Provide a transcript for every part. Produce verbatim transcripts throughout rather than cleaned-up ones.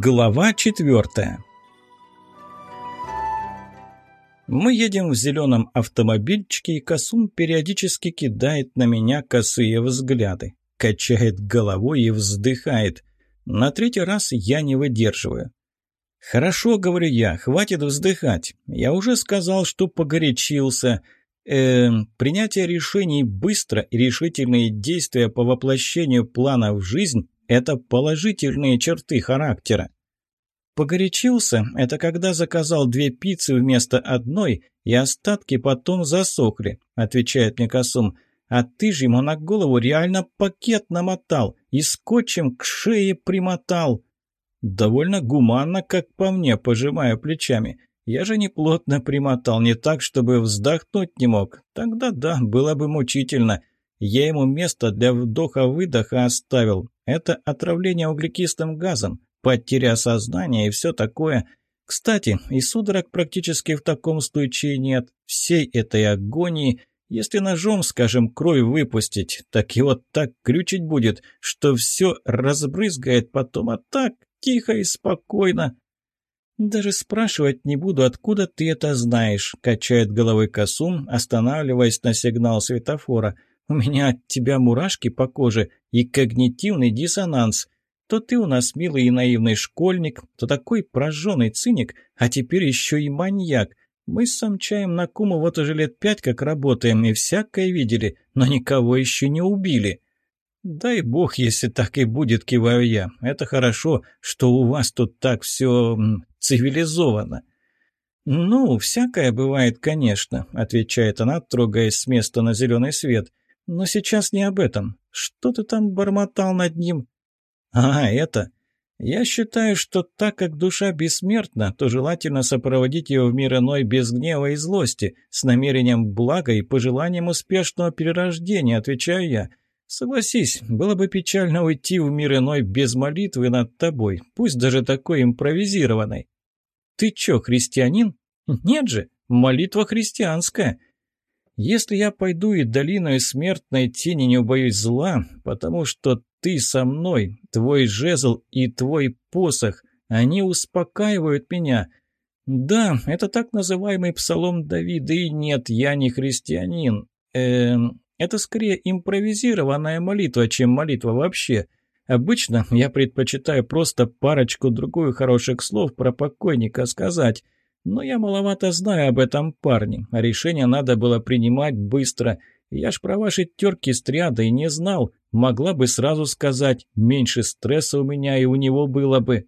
Глава четвертая. Мы едем в зеленом автомобильчике, и Касум периодически кидает на меня косые взгляды, качает головой и вздыхает. На третий раз я не выдерживаю. «Хорошо, — говорю я, — хватит вздыхать. Я уже сказал, что погорячился. Э, принятие решений быстро и решительные действия по воплощению плана в жизнь — это положительные черты характера. Погорячился — это когда заказал две пиццы вместо одной, и остатки потом засохли, — отвечает мне Касум. А ты же ему на голову реально пакет намотал и скотчем к шее примотал. Довольно гуманно, как по мне, пожимаю плечами. Я же не плотно примотал, не так, чтобы вздохнуть не мог. Тогда да, было бы мучительно. Я ему место для вдоха-выдоха оставил. Это отравление углекислым газом, потеря сознания и все такое. Кстати, и судорог практически в таком случае нет. Всей этой агонии, если ножом, скажем, кровь выпустить, так его так крючить будет, что все разбрызгает потом, а так тихо и спокойно. «Даже спрашивать не буду, откуда ты это знаешь», — качает головой Касум, останавливаясь на сигнал светофора. «У меня от тебя мурашки по коже и когнитивный диссонанс. То ты у нас милый и наивный школьник, то такой прожженный циник, а теперь еще и маньяк. Мы с Самчаем на куму вот уже лет пять как работаем и всякое видели, но никого еще не убили». «Дай бог, если так и будет», — киваю я. «Это хорошо, что у вас тут так все цивилизовано». «Ну, всякое бывает, конечно», — отвечает она, трогаясь с места на зеленый свет. «Но сейчас не об этом. Что ты там бормотал над ним?» «А, это... Я считаю, что так как душа бессмертна, то желательно сопроводить ее в мир иной без гнева и злости, с намерением блага и пожеланием успешного перерождения», — отвечаю я. «Согласись, было бы печально уйти в мир иной без молитвы над тобой, пусть даже такой импровизированной». «Ты чё, христианин?» «Нет же, молитва христианская». «Если я пойду и долиной смертной тени не убоюсь зла, потому что ты со мной, твой жезл и твой посох, они успокаивают меня». «Да, это так называемый псалом Давида, и нет, я не христианин. Эм...» Это скорее импровизированная молитва, чем молитва вообще. Обычно я предпочитаю просто парочку-другую хороших слов про покойника сказать. Но я маловато знаю об этом парне, а решение надо было принимать быстро. Я ж про ваши терки с триадой не знал. Могла бы сразу сказать, меньше стресса у меня и у него было бы.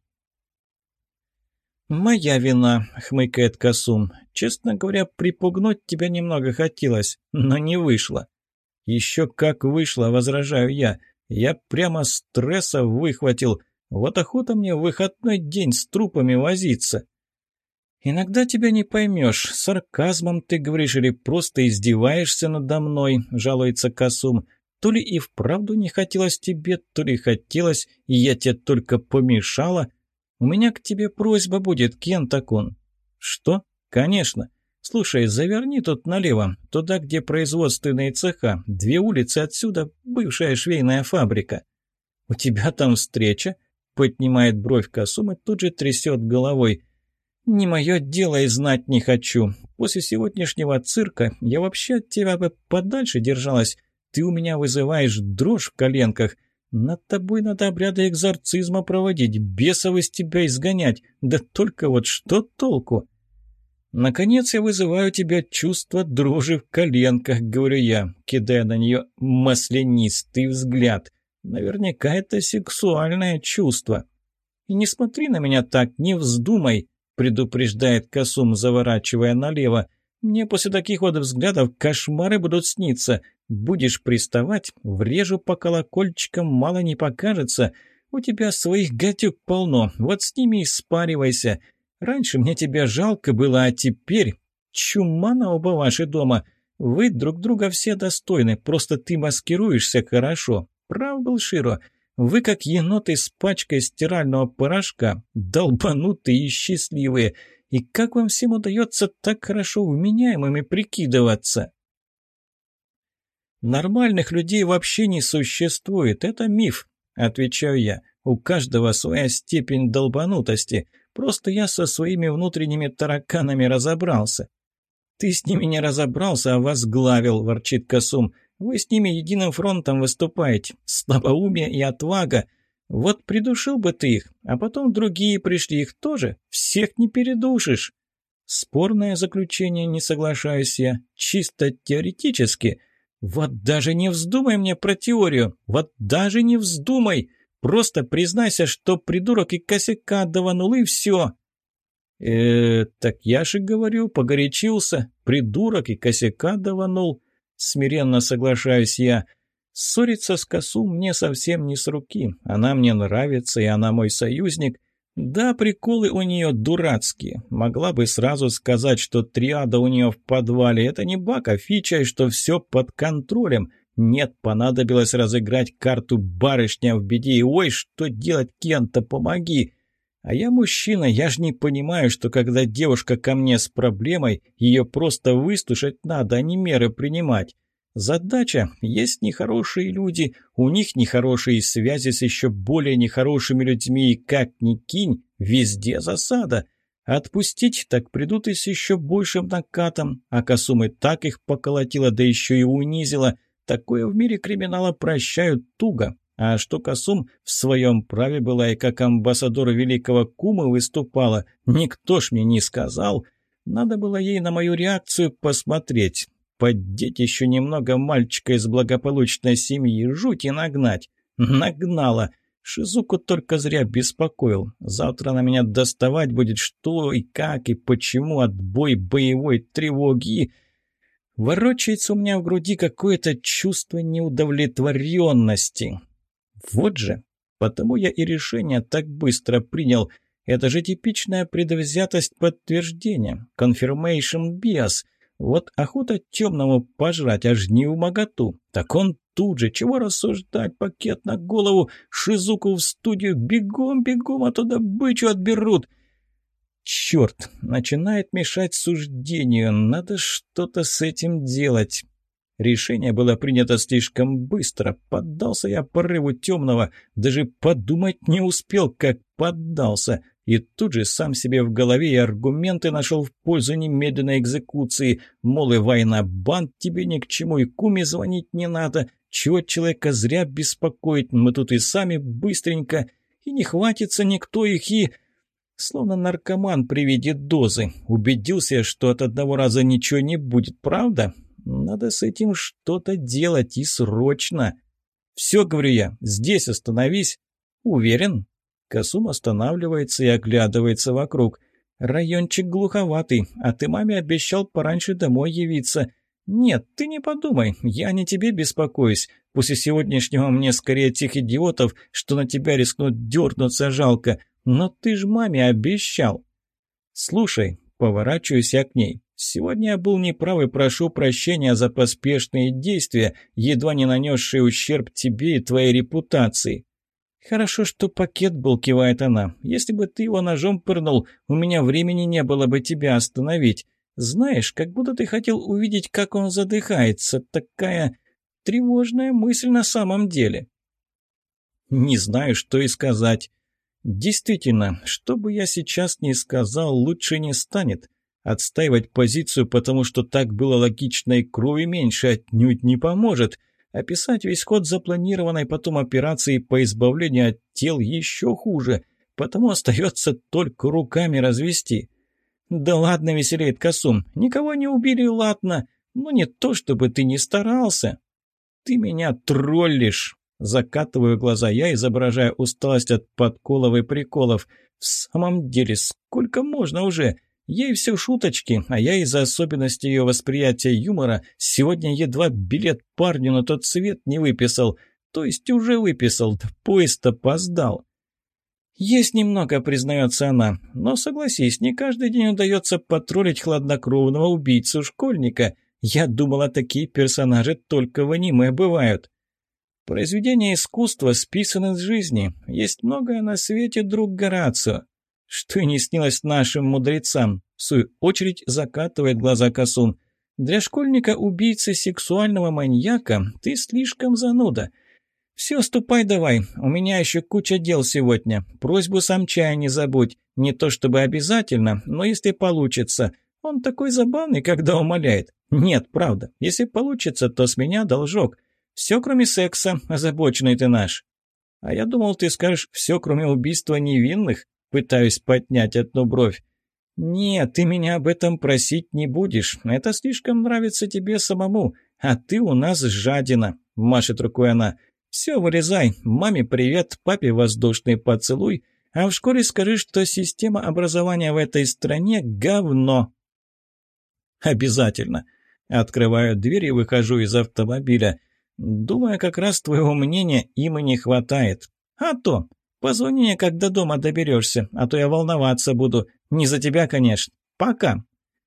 «Моя вина», — хмыкает Касум. «Честно говоря, припугнуть тебя немного хотелось, но не вышло». «Еще как вышло», — возражаю я. «Я прямо стресса выхватил. Вот охота мне в выходной день с трупами возиться». «Иногда тебя не поймешь, сарказмом ты говоришь или просто издеваешься надо мной», — жалуется Касум. «То ли и вправду не хотелось тебе, то ли хотелось, и я тебе только помешала. У меня к тебе просьба будет, Кентакун». «Что? Конечно. Слушай, заверни тут налево, туда, где производственные цеха. Две улицы отсюда, бывшая швейная фабрика». «У тебя там встреча?» — поднимает бровь Касум и тут же трясет головой. «Не мое дело и знать не хочу. После сегодняшнего цирка я вообще от тебя бы подальше держалась. Ты у меня вызываешь дрожь в коленках. Над тобой надо обряды экзорцизма проводить, бесов из тебя изгонять. Да только вот что толку?» «Наконец я вызываю у тебя чувство дрожи в коленках», — говорю я, кидая на нее маслянистый взгляд. «Наверняка это сексуальное чувство». «И не смотри на меня так, не вздумай», — предупреждает Касум, заворачивая налево. «Мне после таких вот взглядов кошмары будут сниться. Будешь приставать, врежу по колокольчикам, мало не покажется. У тебя своих гадюк полно, вот с ними и спаривайся. Раньше мне тебя жалко было, а теперь чума на оба ваши дома. Вы друг друга все достойны, просто ты маскируешься хорошо. Прав был Широ. Вы как еноты с пачкой стирального порошка, долбанутые и счастливые. И как вам всем удается так хорошо вменяемыми прикидываться?» «Нормальных людей вообще не существует, это миф», — отвечаю я. У каждого своя степень долбанутости. Просто я со своими внутренними тараканами разобрался». «Ты с ними не разобрался, а возглавил», – ворчит Касум. «Вы с ними единым фронтом выступаете. Слабоумие и отвага. Вот придушил бы ты их, а потом другие пришли, их тоже. Всех не передушишь». Спорное заключение, не соглашаюсь я. Чисто теоретически. Вот даже не вздумай мне про теорию. Вот даже не вздумай. Просто признайся, что придурок и косяка даванул, и все. э так я же говорю, погорячился. Придурок и косяка даванул. Смиренно соглашаюсь я. Ссориться с Касум мне совсем не с руки. Она мне нравится, и она мой союзник. Да, приколы у нее дурацкие. Могла бы сразу сказать, что триада у нее в подвале. Это не баг, а фича, и что все под контролем. Нет, понадобилось разыграть карту «Барышня в беде». И ой, что делать, Кента, помоги. А я мужчина, я ж не понимаю, что когда девушка ко мне с проблемой, ее просто выслушать надо, а не меры принимать. Задача – есть нехорошие люди, у них нехорошие связи с еще более нехорошими людьми, и как ни кинь, везде засада. Отпустить, так придут и с еще большим накатом, а Касум и так их поколотила, да еще и унизила. Такое в мире криминала прощают туго. А что Касум в своем праве была и как амбассадор великого кума выступала, никто ж мне не сказал. Надо было ей на мою реакцию посмотреть. Поддеть еще немного мальчика из благополучной семьи, жуть и нагнать. Нагнала. Шизуку только зря беспокоил. Завтра на меня доставать будет что и как и почему, отбой боевой тревоги. Ворочается у меня в груди какое-то чувство неудовлетворенности. Вот же. Потому я и решение так быстро принял. Это же типичная предвзятость подтверждения. Confirmation bias. Вот охота темному пожрать, аж не вмоготу. Так он тут же, чего рассуждать, пакет на голову, Шизуку в студию, бегом, бегом, а туда бычу отберут. Черт, начинает мешать суждению, надо что-то с этим делать. Решение было принято слишком быстро, поддался я порыву темного, даже подумать не успел, как поддался. И тут же сам себе в голове и аргументы нашел в пользу немедленной экзекуции. Мол, и война, банд тебе ни к чему, и куме звонить не надо. Чего человека зря беспокоить, мы тут и сами быстренько. И не хватится никто их, и... Словно наркоман при виде дозы. Убедился, что от одного раза ничего не будет, правда? Надо с этим что-то делать, и срочно. Все, говорю я, здесь остановись. Уверен? Касум останавливается и оглядывается вокруг. «Райончик глуховатый, а ты маме обещал пораньше домой явиться. Нет, ты не подумай, я не тебе беспокоюсь. После сегодняшнего мне скорее тех идиотов, что на тебя рискнут дернуться, жалко. Но ты ж маме обещал». «Слушай», — поворачиваюсь я к ней, — «сегодня я был неправ и прошу прощения за поспешные действия, едва не нанесшие ущерб тебе и твоей репутации». «Хорошо, что пакет был», — кивает она. «Если бы ты его ножом пырнул, у меня времени не было бы тебя остановить. Знаешь, как будто ты хотел увидеть, как он задыхается. Такая тревожная мысль на самом деле». Не знаю, что и сказать. Действительно, что бы я сейчас ни сказал, лучше не станет. Отстаивать позицию, потому что так было логично и крови меньше, отнюдь не поможет. Описать весь ход запланированной потом операции по избавлению от тел еще хуже, потому остается только руками развести. «Да ладно», — веселеет Касум, — «никого не убили, ладно, но не то, чтобы ты не старался». «Ты меня троллишь», — закатываю глаза я, изображая усталость от подколов и приколов. «В самом деле, сколько можно уже? Ей все шуточки, а я из-за особенностей ее восприятия юмора сегодня едва билет парню на тот свет не выписал. То есть уже выписал, да поезд опоздал». «Есть немного», — признается она, — «но согласись, не каждый день удается потроллить хладнокровного убийцу-школьника. Я думала, такие персонажи только в аниме бывают». «Произведения искусства списаны с жизни. Есть многое на свете, друг Горацио». «Что и не снилось нашим мудрецам», — в свою очередь закатывает глаза Касум. «Для школьника-убийцы сексуального маньяка ты слишком зануда. «Все, ступай давай, у меня еще куча дел сегодня. Просьбу самчая не забудь, не то чтобы обязательно, но если получится. Он такой забавный, когда умоляет. Нет, правда, если получится, то с меня должок. Все, кроме секса, озабоченный ты наш». «А я думал, ты скажешь «все, кроме убийства невинных», пытаюсь поднять одну бровь. «Нет, ты меня об этом просить не будешь. Это слишком нравится тебе самому, а ты у нас жадина», – машет рукой она. «Все, вылезай. Маме привет, папе воздушный поцелуй, а в школе скажи, что система образования в этой стране – говно». «Обязательно». Открываю дверь и выхожу из автомобиля. Думаю, как раз твоего мнения им и не хватает. А то. Позвони мне, когда дома доберешься, а то я волноваться буду. Не за тебя, конечно. Пока.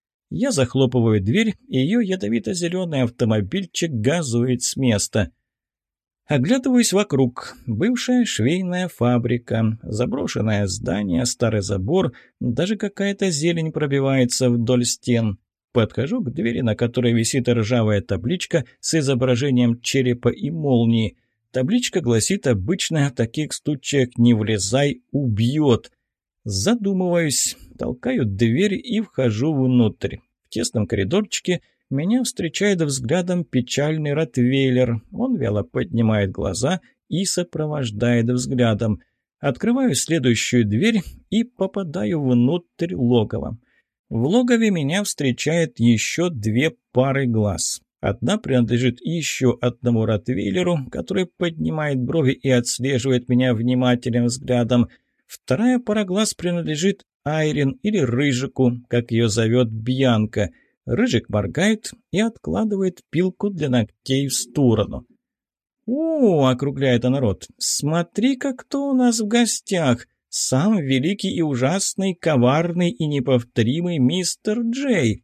Я захлопываю дверь, и ее ядовито-зеленый автомобильчик газует с места. Оглядываюсь вокруг. Бывшая швейная фабрика, заброшенное здание, старый забор, даже какая-то зелень пробивается вдоль стен. Подхожу к двери, на которой висит ржавая табличка с изображением черепа и молнии. Табличка гласит обычно в таких случаях «не влезай, убьет». Задумываюсь, толкаю дверь и вхожу внутрь. В тесном коридорчике меня встречает взглядом печальный ротвейлер. Он вяло поднимает глаза и сопровождает взглядом. Открываю следующую дверь и попадаю внутрь логова. В логове меня встречает еще две пары глаз. Одна принадлежит еще одному ротвейлеру, который поднимает брови и отслеживает меня внимательным взглядом. Вторая пара глаз принадлежит Айрин или Рыжику, как ее зовет Бьянка. Рыжик моргает и откладывает пилку для ногтей в сторону. «О, — округляет она рот, — смотри-ка, кто у нас в гостях! Сам великий и ужасный, коварный и неповторимый мистер Джей!»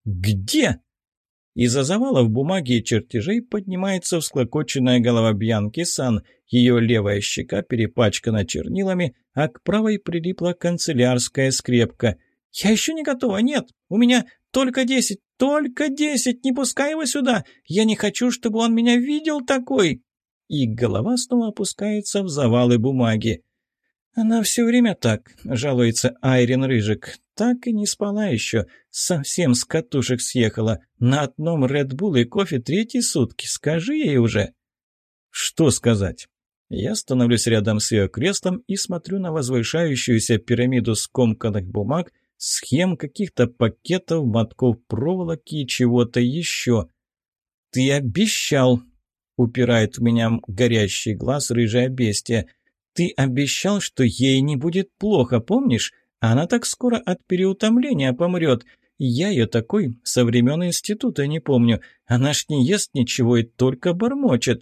«Где?» Из-за завалов бумаги и чертежей поднимается всклокоченная голова Бьянки-сан. Ее левая щека перепачкана чернилами, а к правой прилипла канцелярская скрепка. «Я еще не готова, нет! У меня только десять, только десять! Не пускай его сюда! Я не хочу, чтобы он меня видел такой!» И голова снова опускается в завалы бумаги. «Она все время так», — жалуется Айрин Рыжик. «Так и не спала еще. Совсем с катушек съехала. На одном Red Bull и кофе третьи сутки. Скажи ей уже». «Что сказать?» Я становлюсь рядом с ее креслом и смотрю на возвышающуюся пирамиду скомканных бумаг, схем, каких-то пакетов, мотков проволоки и чего-то еще. «Ты обещал», — упирает в меня горящий глаз рыжая бестия. «Ты обещал, что ей не будет плохо, помнишь? Она так скоро от переутомления помрет. Я ее такой со времен института не помню. Она ж не ест ничего и только бормочет».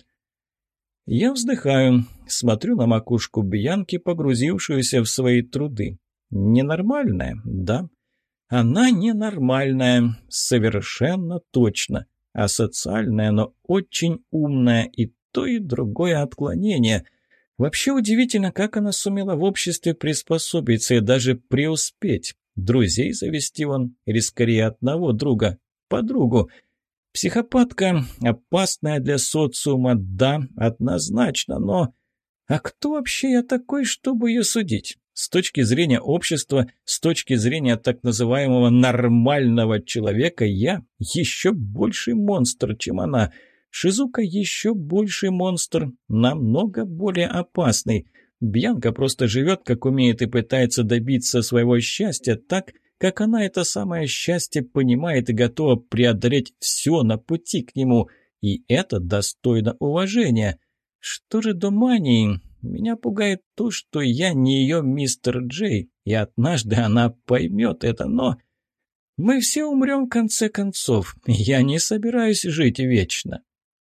Я вздыхаю, смотрю на макушку Бьянки, погрузившуюся в свои труды. Ненормальная, да. Она ненормальная, совершенно точно. Асоциальная, но очень умная, и то, и другое отклонение – Вообще удивительно, как она сумела в обществе приспособиться и даже преуспеть. Друзей завести вон, или скорее одного друга, подругу. Психопатка, опасная для социума, да, однозначно, но... А кто вообще я такой, чтобы ее судить? С точки зрения общества, с точки зрения так называемого нормального человека, я еще больший монстр, чем она. Шизука еще больший монстр, намного более опасный. Бьянка просто живет, как умеет, и пытается добиться своего счастья так, как она это самое счастье понимает и готова преодолеть все на пути к нему. И это достойно уважения. Что же до мании? Меня пугает то, что я не ее мистер Джей, и однажды она поймет это, но... Мы все умрем в конце концов. Я не собираюсь жить вечно.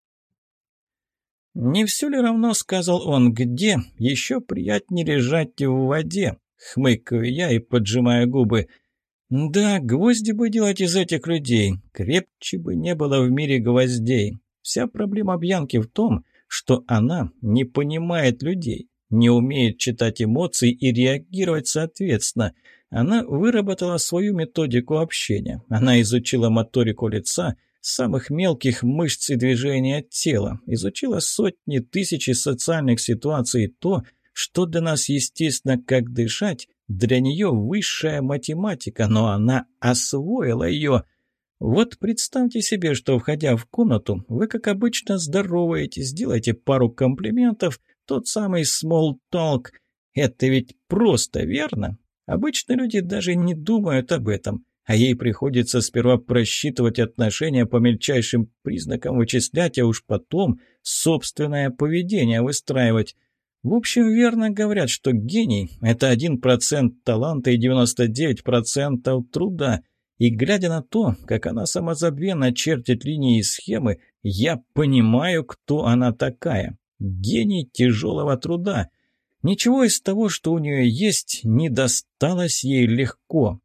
«Не все ли равно, — сказал он, — где? Еще приятнее лежать в воде», — хмыкаю я и поджимаю губы. «Да, гвозди бы делать из этих людей, крепче бы не было в мире гвоздей. Вся проблема Бьянки в том, что она не понимает людей, не умеет читать эмоции и реагировать соответственно. Она выработала свою методику общения, она изучила моторику лица, самых мелких мышц и движения тела, изучила сотни тысяч социальных ситуаций, то, что для нас естественно, как дышать, для нее высшая математика, но она освоила ее. Вот представьте себе, что, входя в комнату, вы, как обычно, здороваетесь, делаете пару комплиментов, тот самый small talk. Это ведь просто, верно? Обычно люди даже не думают об этом, а ей приходится сперва просчитывать отношения по мельчайшим признакам, вычислять, а уж потом собственное поведение выстраивать. В общем, верно говорят, что гений – это один процент таланта и девяносто девять процентов труда. И глядя на то, как она самозабвенно чертит линии и схемы, я понимаю, кто она такая. Гений тяжелого труда. Ничего из того, что у нее есть, не досталось ей легко.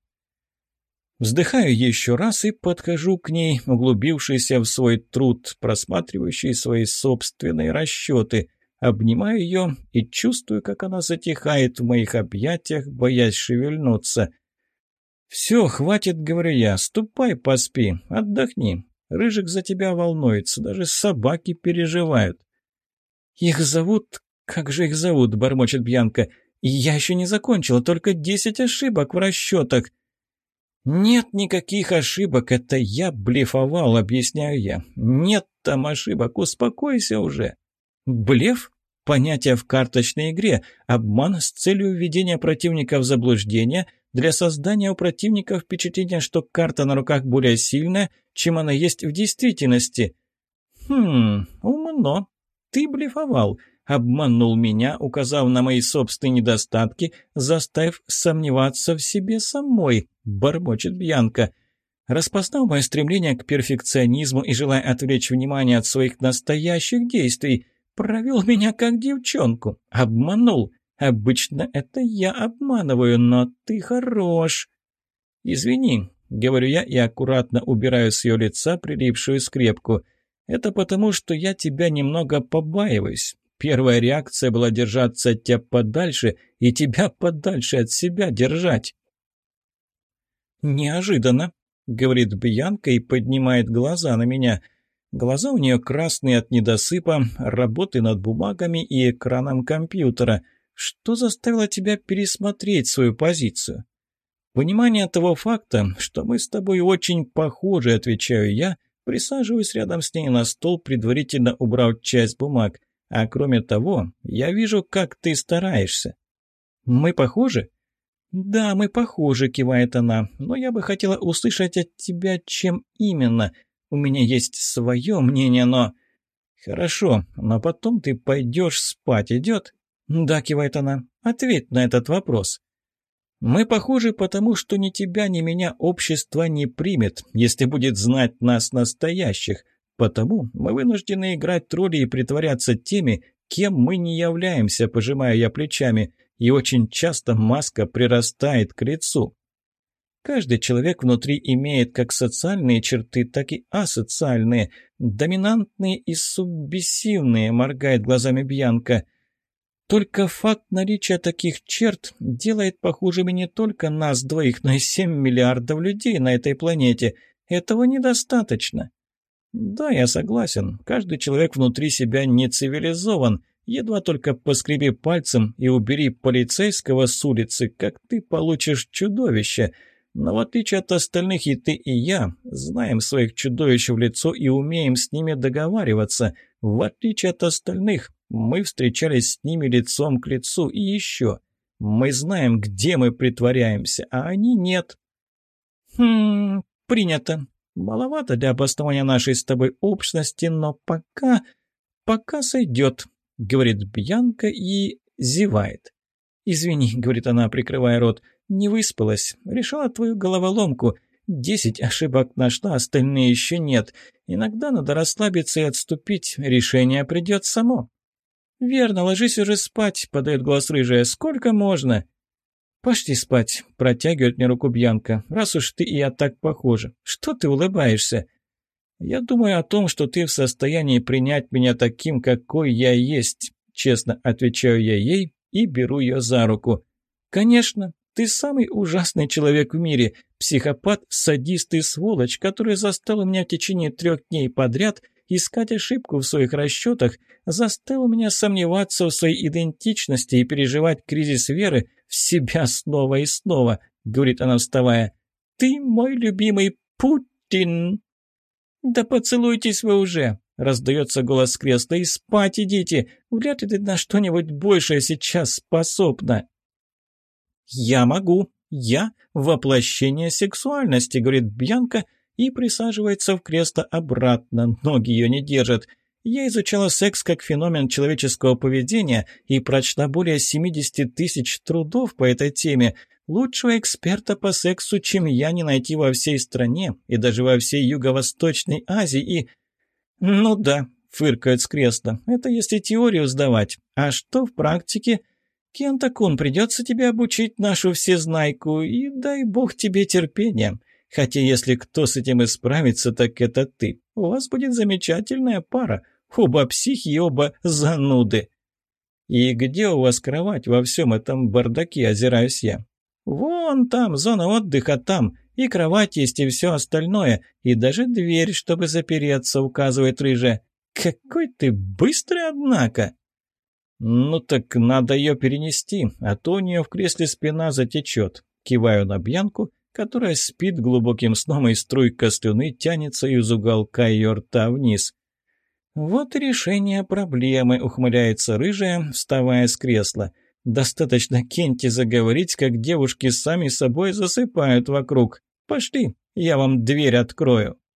Вздыхаю еще раз и подхожу к ней, углубившийся в свой труд, просматривающий свои собственные расчеты. Обнимаю ее и чувствую, как она затихает в моих объятиях, боясь шевельнуться. «Все, хватит, — говорю я, — ступай поспи, отдохни. Рыжик за тебя волнуется, даже собаки переживают». «Их зовут... Как же их зовут?» — бормочет Бьянка. «И я еще не закончила, только десять ошибок в расчетах». «Нет никаких ошибок, это я блефовал, — объясняю я. Нет там ошибок, успокойся уже». «Блеф? Понятие в карточной игре. Обман с целью введения противника в заблуждение, для создания у противника впечатления, что карта на руках более сильная, чем она есть в действительности». «Хм, умно. Ты блефовал. Обманул меня, указав на мои собственные недостатки, заставив сомневаться в себе самой», — бормочет Бьянка. «Распознав мое стремление к перфекционизму и желая отвлечь внимание от своих настоящих действий, провел меня как девчонку, обманул. Обычно это я обманываю, но ты хорош». «Извини», — говорю я и аккуратно убираю с ее лица прилипшую скрепку. «Это потому, что я тебя немного побаиваюсь. Первая реакция была держаться от тебя подальше и тебя подальше от себя держать». «Неожиданно», — говорит Бьянка и поднимает глаза на меня. Глаза у нее красные от недосыпа, работы над бумагами и экраном компьютера. «Что заставило тебя пересмотреть свою позицию?» «Понимание того факта, что мы с тобой очень похожи», — отвечаю я, присаживаюсь рядом с ней на стол, предварительно убрав часть бумаг. «А кроме того, я вижу, как ты стараешься». «Мы похожи?» «Да, мы похожи», — кивает она, «но я бы хотела услышать от тебя, чем именно. У меня есть свое мнение, но...» «Хорошо, но потом ты пойдешь спать, идет?» «Да», — кивает она, — «ответь на этот вопрос». «Мы похожи, потому что ни тебя, ни меня общество не примет, если будет знать нас настоящих. Потому мы вынуждены играть роли и притворяться теми, кем мы не являемся», — пожимаю я плечами, и очень часто маска прирастает к лицу. Каждый человек внутри имеет как социальные черты, так и асоциальные, доминантные и субмиссивные, моргает глазами Бьянка. Только факт наличия таких черт делает похожими не только нас двоих, но и семь миллиардов людей на этой планете. Этого недостаточно. Да, я согласен. Каждый человек внутри себя не цивилизован. Едва только поскреби пальцем и убери полицейского с улицы, как ты получишь чудовище. Но в отличие от остальных, и ты, и я знаем своих чудовищ в лицо и умеем с ними договариваться. В отличие от остальных, мы встречались с ними лицом к лицу. И еще, мы знаем, где мы притворяемся, а они нет. Хм, принято. Маловато для обоснования нашей с тобой общности, но пока... пока сойдет, говорит Бьянка и зевает. «Извини», — говорит она, прикрывая рот, — «не выспалась. Решала твою головоломку. Десять ошибок нашла, остальные еще нет. Иногда надо расслабиться и отступить. Решение придет само». «Верно, ложись уже спать», — подает голос рыжая. «Сколько можно?» «Пошли спать», — протягивает мне руку Бьянка. «Раз уж ты и я так похожи. Что ты улыбаешься?» «Я думаю о том, что ты в состоянии принять меня таким, какой я есть», — честно отвечаю я ей и беру ее за руку. «Конечно, ты самый ужасный человек в мире. Психопат, садист и сволочь, который заставил меня в течение трех дней подряд искать ошибку в своих расчетах, заставил меня сомневаться в своей идентичности и переживать кризис веры в себя снова и снова, говорит она, вставая. «Ты мой любимый Путин!» «Да поцелуйтесь вы уже!» — раздается голос с кресла. «И спать идите! Вряд ли ты на что-нибудь большее сейчас способна!» «Я могу! Я — воплощение сексуальности!» — говорит Бьянка и присаживается в кресло обратно. Ноги ее не держат. «Я изучала секс как феномен человеческого поведения и прочла более семьдесят тысяч трудов по этой теме. Лучшего эксперта по сексу, чем я, не найти во всей стране и даже во всей Юго-Восточной Азии и...» «Ну да», — фыркает с кресла, — «это если теорию сдавать. А что в практике? Кента-кун, придется тебе обучить нашу всезнайку, и дай бог тебе терпения. Хотя если кто с этим и справится, так это ты. У вас будет замечательная пара. Оба психи и оба зануды». «И где у вас кровать во всем этом бардаке?» — озираюсь я. «Вон там, зона отдыха там, и кровать есть, и все остальное, и даже дверь, чтобы запереться», — указывает рыжая. «Какой ты быстрый, однако!» «Ну так надо ее перенести, а то у нее в кресле спина затечет». Киваю на Бьянку, которая спит глубоким сном, и струйка слюны тянется из уголка ее рта вниз. «Вот и решение проблемы», — ухмыляется рыжая, вставая с кресла. «Достаточно Кенте заговорить, как девушки сами собой засыпают вокруг. Пошли, я вам дверь открою».